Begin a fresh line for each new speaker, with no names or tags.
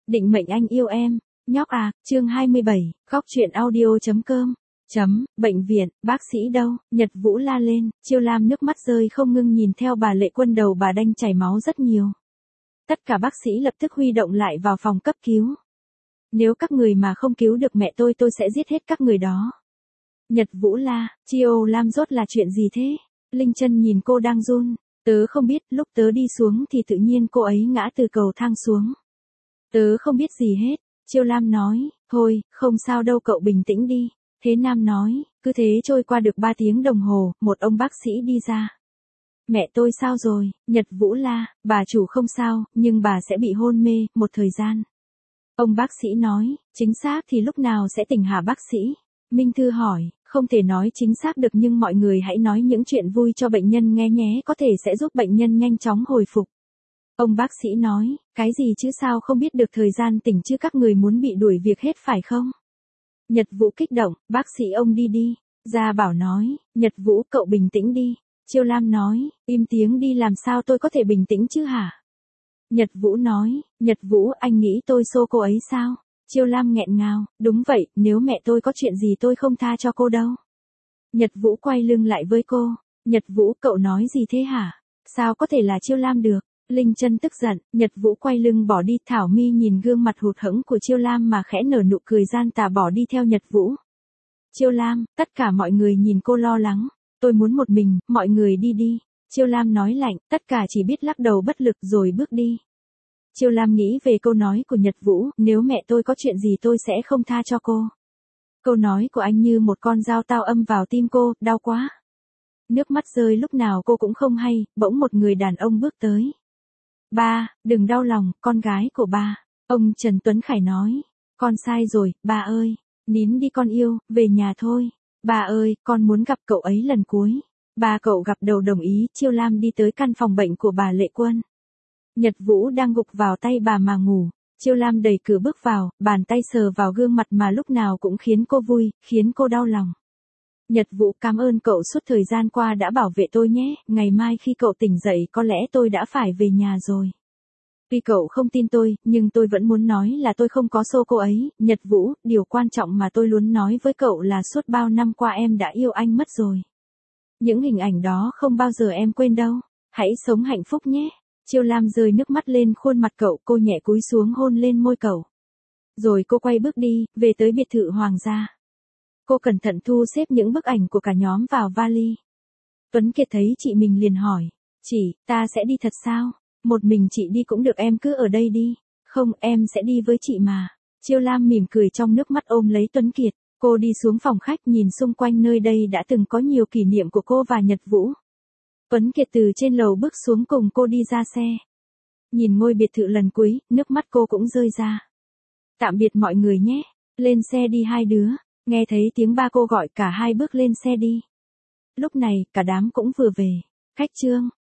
Định mệnh anh yêu em. Nhóc à, chương 27, khóc chuyện audio.com. Bệnh viện, bác sĩ đâu? Nhật Vũ la lên, Chiêu Lam nước mắt rơi không ngưng nhìn theo bà Lệ Quân, đầu bà đanh chảy máu rất nhiều. Tất cả bác sĩ lập tức huy động lại vào phòng cấp cứu. Nếu các người mà không cứu được mẹ tôi sẽ giết hết các người đó. Nhật Vũ la, Chiêu Lam rốt là chuyện gì thế? Linh Chân nhìn cô đang run. Tớ không biết, lúc tớ đi xuống thì tự nhiên cô ấy ngã từ cầu thang xuống. Tớ không biết gì hết. Chiêu Lam nói, thôi, không sao đâu, cậu bình tĩnh đi. Thế Nam nói, cứ thế trôi qua được 3 tiếng đồng hồ, một ông bác sĩ đi ra. Mẹ tôi sao rồi? Nhật Vũ la, bà chủ không sao, nhưng bà sẽ bị hôn mê, một thời gian. Ông bác sĩ nói, chính xác thì lúc nào sẽ tỉnh hả bác sĩ? Minh Thư hỏi, không thể nói chính xác được nhưng mọi người hãy nói những chuyện vui cho bệnh nhân nghe nhé, có thể sẽ giúp bệnh nhân nhanh chóng hồi phục. Ông bác sĩ nói, cái gì chứ sao không biết được thời gian tỉnh chứ, các người muốn bị đuổi việc hết phải không? Nhật Vũ kích động, bác sĩ ông đi. Gia Bảo nói, Nhật Vũ cậu bình tĩnh đi. Chiêu Lam nói, im tiếng đi, làm sao tôi có thể bình tĩnh chứ hả? Nhật Vũ nói, Nhật Vũ anh nghĩ tôi xô cô ấy sao? Chiêu Lam nghẹn ngào, đúng vậy, nếu mẹ tôi có chuyện gì tôi không tha cho cô đâu. Nhật Vũ quay lưng lại với cô, Nhật Vũ cậu nói gì thế hả? Sao có thể là Chiêu Lam được? Linh Chân tức giận, Nhật Vũ quay lưng bỏ đi. Thảo My nhìn gương mặt hụt hẫng của Chiêu Lam mà khẽ nở nụ cười gian tà, bỏ đi theo Nhật Vũ. Chiêu Lam, tất cả mọi người nhìn cô lo lắng. Tôi muốn một mình, mọi người đi. Chiêu Lam nói lạnh, tất cả chỉ biết lắc đầu bất lực rồi bước đi. Chiêu Lam nghĩ về câu nói của Nhật Vũ, nếu mẹ tôi có chuyện gì tôi sẽ không tha cho cô. Câu nói của anh như một con dao tao âm vào tim cô, đau quá. Nước mắt rơi lúc nào cô cũng không hay, bỗng một người đàn ông bước tới. Ba, đừng đau lòng, con gái của ba. Ông Trần Tuấn Khải nói. Con sai rồi, ba ơi. Nín đi con yêu, về nhà thôi. Ba ơi, con muốn gặp cậu ấy lần cuối. Ba cậu gặp đầu đồng ý. Chiêu Lam đi tới căn phòng bệnh của bà Lệ Quân. Nhật Vũ đang gục vào tay bà mà ngủ. Chiêu Lam đẩy cửa bước vào, bàn tay sờ vào gương mặt mà lúc nào cũng khiến cô vui, khiến cô đau lòng. Nhật Vũ cảm ơn cậu suốt thời gian qua đã bảo vệ tôi nhé, ngày mai khi cậu tỉnh dậy có lẽ tôi đã phải về nhà rồi. Tuy cậu không tin tôi, nhưng tôi vẫn muốn nói là tôi không có xô cô ấy. Nhật Vũ, điều quan trọng mà tôi luôn nói với cậu là suốt bao năm qua em đã yêu anh mất rồi. Những hình ảnh đó không bao giờ em quên đâu. Hãy sống hạnh phúc nhé. Chiêu Lam rơi nước mắt lên khuôn mặt cậu, cô nhẹ cúi xuống hôn lên môi cậu. Rồi cô quay bước đi, về tới biệt thự hoàng gia. Cô cẩn thận thu xếp những bức ảnh của cả nhóm vào vali. Tuấn Kiệt thấy chị mình liền hỏi, chị, ta sẽ đi thật sao? Một mình chị đi cũng được, em cứ ở đây đi. Không, em sẽ đi với chị mà. Chiêu Lam mỉm cười trong nước mắt ôm lấy Tuấn Kiệt. Cô đi xuống phòng khách nhìn xung quanh, nơi đây đã từng có nhiều kỷ niệm của cô và Nhật Vũ. Tuấn Kiệt từ trên lầu bước xuống cùng cô đi ra xe. Nhìn ngôi biệt thự lần cuối, nước mắt cô cũng rơi ra. Tạm biệt mọi người nhé. Lên xe đi hai đứa. Nghe thấy tiếng ba cô gọi, cả hai bước lên xe đi. Lúc này, cả đám cũng vừa về. Khách Trương.